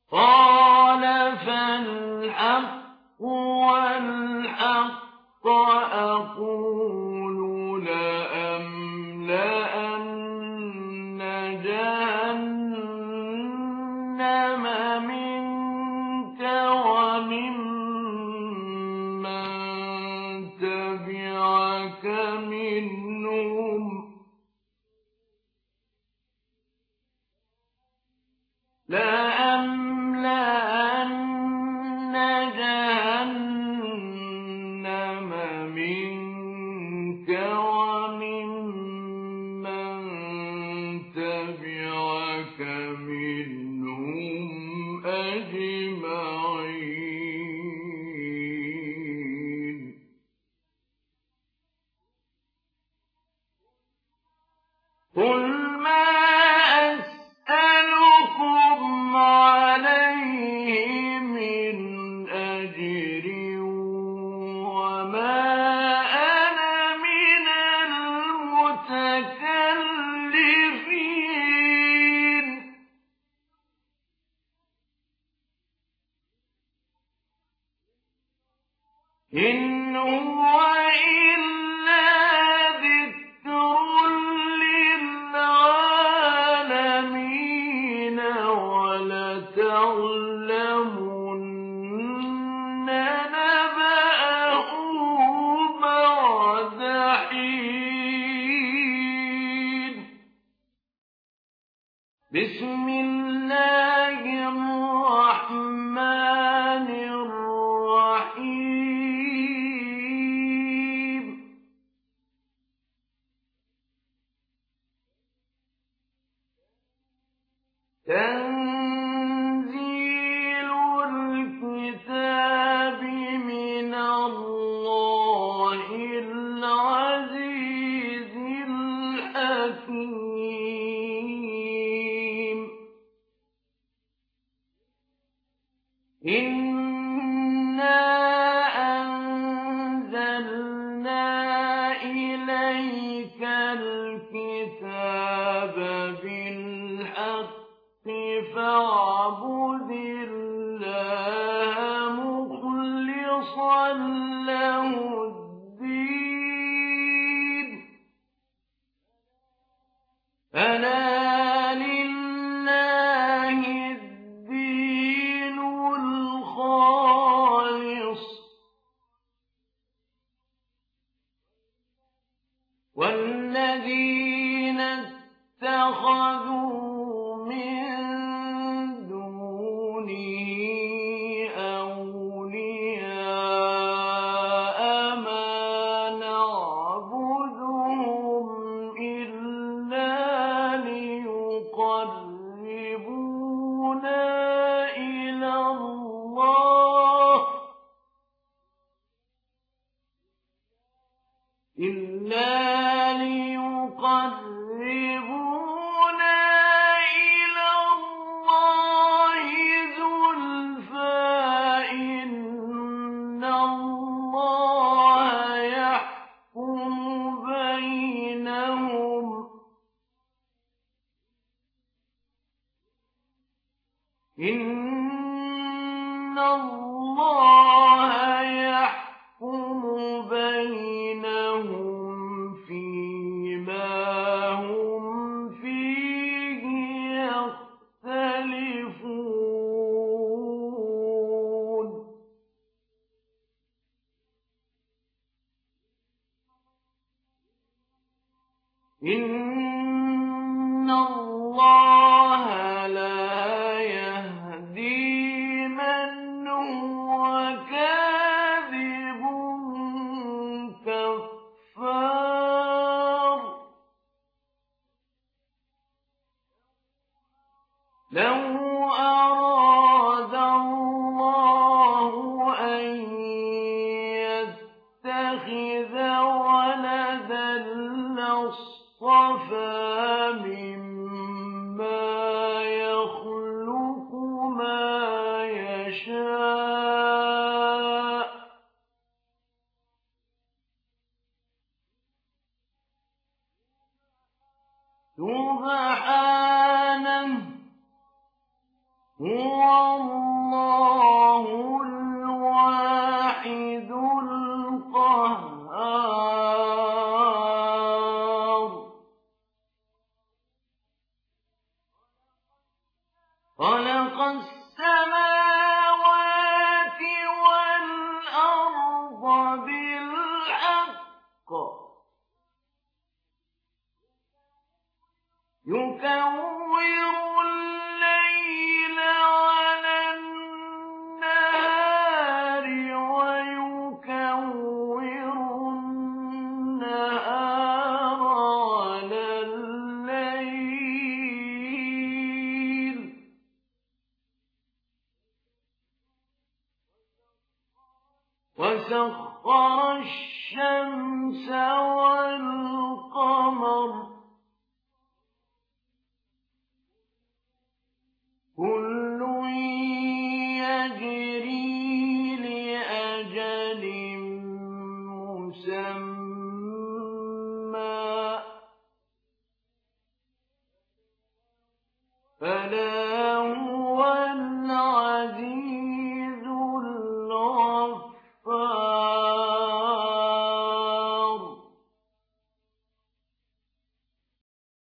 قَالَ فَالْحَقُّ وَالْحَقَّ أَقُولُ لَأَمْلَأَنَّ جَهَنَّمَ مِنكَ وَمِمَّن تَبِعَكَ مِنْهُمْ أَجْمَعِينَ قُلْ مَا أَسْأَلُكُمْ عَلَيْهِ مِنْ أَجْرٍ وَمَا أَنَا مِنَ الْمُتَكَلِّفِينَ إِنْ هُوَ إِلَّا ذِكْرٌ لِّلْعَالَمِينَ وَلَتَعْلَمُنَّ نَبَأَهُ بَعْدَ حِينٍ بِسْمِ اللَّهِ الرَّحْمَٰنِ الرَّحِيمِ تَنزِيلُ الْكِتَابِ مِنَ اللَّهِ الْعَزِيزِ الْحَكِيمِ إِنَّا أَنزَلْنَا إِلَيْكَ الْكِتَابَ بِالْحَقِّ فَاعْبُدِ اللَّهَ مُخْلِصًا لَّهُ الدِّينَ أَلَا لِلَّهِ الدِّينُ الْخَالِصُ وَالَّذِينَ اتَّخَذُوا مِن دُونِهِ أَوْلِيَاءَ مَا نَعْبُدُهُمْ إِلَّا لِيُقَرِّبُونَا إِلَى اللَّهِ زُلْفَىٰ إِنَّ اللَّهَ يَحْكُمُ بَيْنَهُمْ فِيمَا هُمْ فِيهِ يَخْتَلِفُونَ إِنَّ اللَّهَ لَا يَهْدِي مَنْ هُوَ كَاذِبٌ كَفَّارٌ لَوْ أَرَادَ اللَّهُ أَن يَتَّخِذَ وَلَدًا لَّاصْطَفَىٰ مِمَّا يَخْلُقُ مَا يَشَاءُ ۚ سُبْحَانَهُ هُوَ اللَّهُ الْوَاحِدُ الْقَهَّارُ خَلَقَ السَّمَاوَاتِ وَالْأَرْضَ بِالْحَقِّ يُكَوِّرُ اللَّيْلَ عَلَى النَّهَارِ وَيُكَوِّرُ النَّهَارَ عَلَى اللَّيْلِ وَسَخَّرَ الشَّمْسَ وَالْقَمَرَ كُلٌّ يَجْرِي لِأَجَلٍ مُّسَمًّى فَلَا